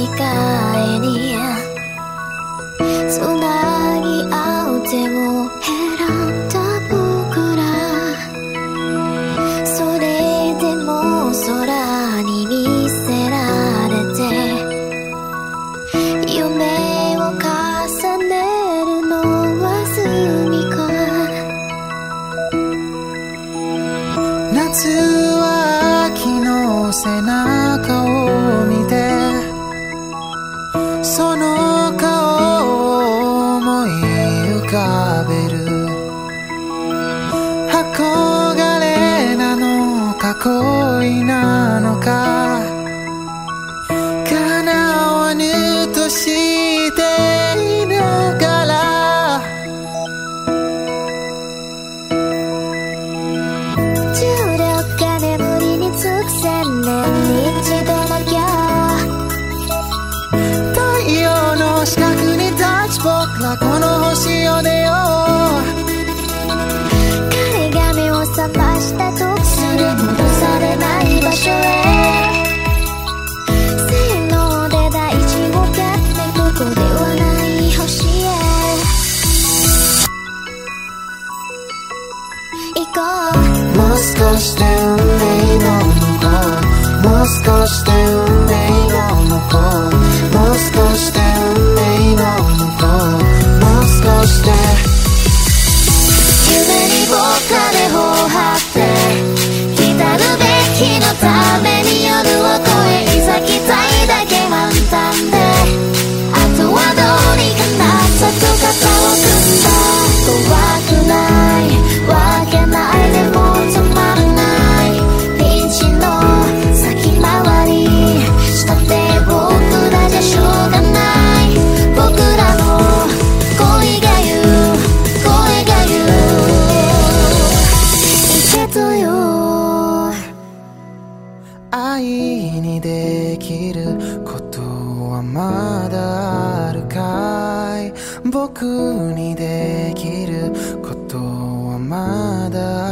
えにつなぎ合う手を選んだ僕ら、それでも空に見せられて夢を重ねるのは罪か。 夏は秋の背中を見て、その顔を思い浮かべる。憧れなのか恋なのか、叶わぬとしていながら、 重力が眠りにつく千年に一度なきゃ、 太陽の近くに立ち僕らこの星を出よう。 彼が目を覚ました時すで戻されない場所へ、せーので大地を蹴ってここではない星へ行こう。 もう少しで運命の向こう、もう少しで運命の向こう、もう少しで運命の向こう、もう少しで夢に僕らで頬張って来たるべきのために夜を越えいざ期待だけ簡単で、あとはどうにかなったと肩を組んだ。怖くないわけないでも止まらないピンチの先回りしたって僕らじゃしょうがない。僕らの恋が言う声が言ういけとよ。 愛にできることはまだあるかい、僕にできることはまだ